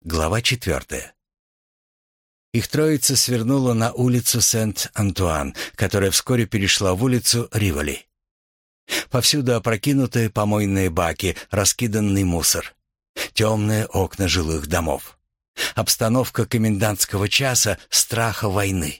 Глава 4. Их троица свернула на улицу Сент-Антуан, которая вскоре перешла в улицу Риволи. Повсюду опрокинутые помойные баки, раскиданный мусор, темные окна жилых домов. Обстановка комендантского часа, страха войны.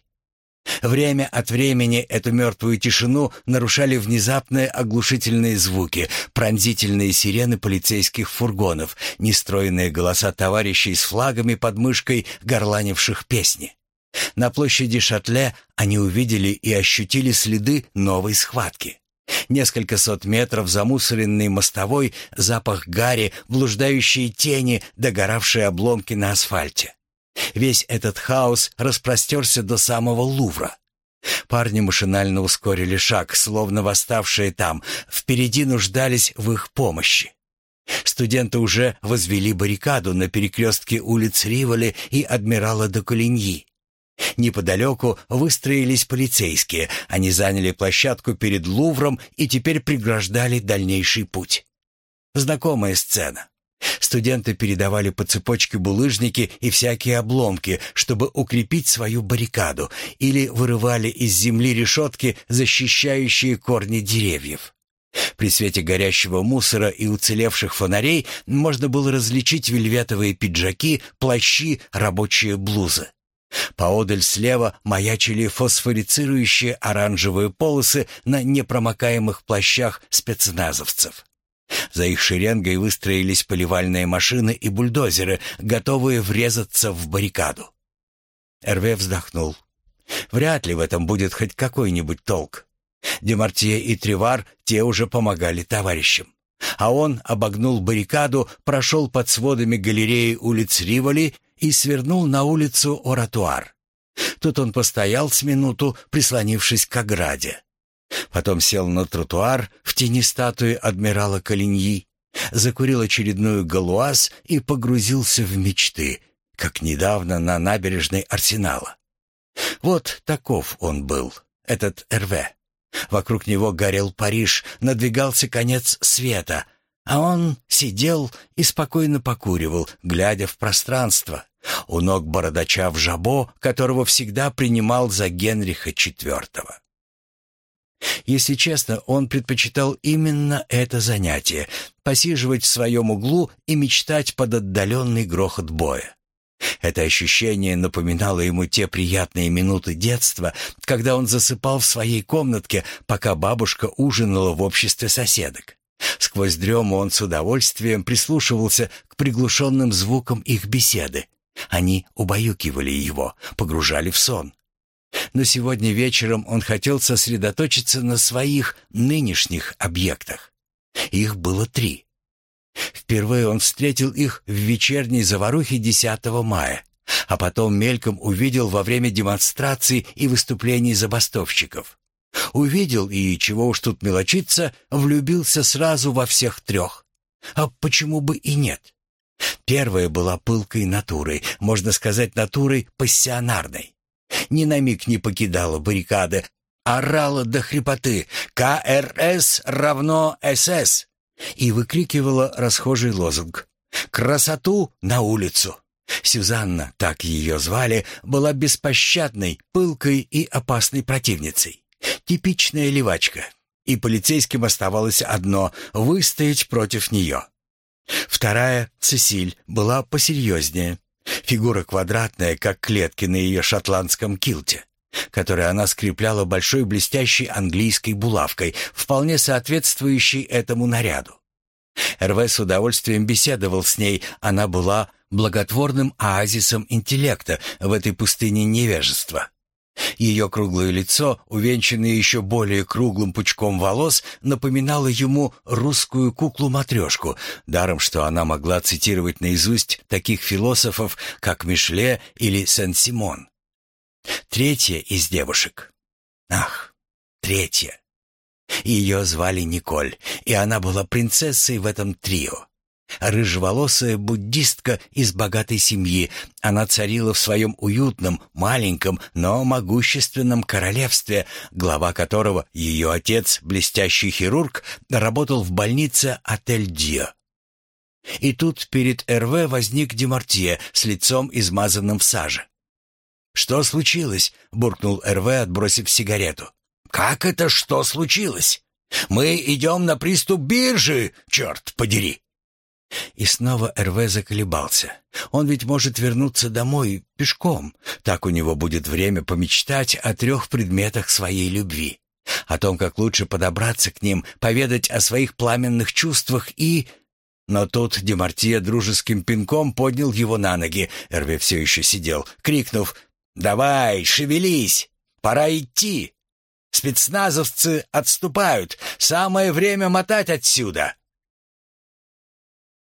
Время от времени эту мертвую тишину нарушали внезапные оглушительные звуки, пронзительные сирены полицейских фургонов, нестройные голоса товарищей с флагами под мышкой, горланивших песни. На площади Шатле они увидели и ощутили следы новой схватки. Несколько сот метров замусоренной мостовой, запах гари, блуждающие тени, догоравшие обломки на асфальте. Весь этот хаос распростерся до самого Лувра. Парни машинально ускорили шаг, словно восставшие там, впереди нуждались в их помощи. Студенты уже возвели баррикаду на перекрестке улиц Риволи и Адмирала де Колиньи. Неподалеку выстроились полицейские, они заняли площадку перед Лувром и теперь преграждали дальнейший путь. Знакомая сцена. Студенты передавали по цепочке булыжники и всякие обломки, чтобы укрепить свою баррикаду, или вырывали из земли решетки, защищающие корни деревьев. При свете горящего мусора и уцелевших фонарей можно было различить вельветовые пиджаки, плащи, рабочие блузы. Поодаль слева маячили фосфорицирующие оранжевые полосы на непромокаемых плащах спецназовцев. За их шеренгой выстроились поливальные машины и бульдозеры, готовые врезаться в баррикаду. Эрве вздохнул. Вряд ли в этом будет хоть какой-нибудь толк. Демартье и Тревар, те уже помогали товарищам. А он обогнул баррикаду, прошел под сводами галереи улиц Риволи и свернул на улицу Оратуар. Тут он постоял с минуту, прислонившись к ограде. Потом сел на тротуар в тени статуи адмирала Колиньи, закурил очередную галуаз и погрузился в мечты, как недавно на набережной Арсенала. Вот таков он был, этот Эрве. Вокруг него горел Париж, надвигался конец света, а он сидел и спокойно покуривал, глядя в пространство, у ног бородача в жабо, которого всегда принимал за Генриха IV. Если честно, он предпочитал именно это занятие — посиживать в своем углу и мечтать под отдаленный грохот боя. Это ощущение напоминало ему те приятные минуты детства, когда он засыпал в своей комнатке, пока бабушка ужинала в обществе соседок. Сквозь дрему он с удовольствием прислушивался к приглушенным звукам их беседы. Они убаюкивали его, погружали в сон. Но сегодня вечером он хотел сосредоточиться на своих нынешних объектах. Их было 3. Впервые он встретил их в вечерней заварухе 10 мая, а потом мельком увидел во время демонстраций и выступлений забастовщиков. Увидел и, чего уж тут мелочиться, влюбился сразу во всех 3. А почему бы и нет? Первая была пылкой натурой, можно сказать, натурой пассионарной. Ни на миг не покидала баррикады, орала до хрипоты «КРС равно СС» и выкрикивала расхожий лозунг «Красоту на улицу». Сюзанна, так ее звали, была беспощадной, пылкой и опасной противницей. Типичная левачка, и полицейским оставалось одно — выстоять против нее. Вторая, Сесиль, была посерьезнее. Фигура квадратная, как клетки на ее шотландском килте, который она скрепляла большой блестящей английской булавкой, вполне соответствующей этому наряду. Эрве с удовольствием беседовал с ней, она была благотворным оазисом интеллекта в этой пустыне невежества. Ее круглое лицо, увенчанное еще более круглым пучком волос, напоминало ему русскую куклу-матрешку, даром что она могла цитировать наизусть таких философов, как Мишле или Сен-Симон. Третья из девушек. Третья. Ее звали Николь, и она была принцессой в этом трио. Рыжеволосая буддистка из богатой семьи, она царила в своем уютном, маленьком, но могущественном королевстве, глава которого, ее отец, блестящий хирург, работал в больнице Отель Дио. И тут перед Эрве возник Демартье с лицом измазанным в саже. «Что случилось?» — буркнул Эрве, отбросив сигарету. «Как это что случилось? Мы идем на приступ биржи, черт подери!» И снова Эрве заколебался. Он ведь может вернуться домой пешком. Так у него будет время помечтать о 3 предметах своей любви. О том, как лучше подобраться к ним, поведать о своих пламенных чувствах и... Но тут Демартье дружеским пинком поднял его на ноги. Эрве все еще сидел, крикнув: «Давай, шевелись! Пора идти! Спецназовцы отступают! Самое время мотать отсюда!»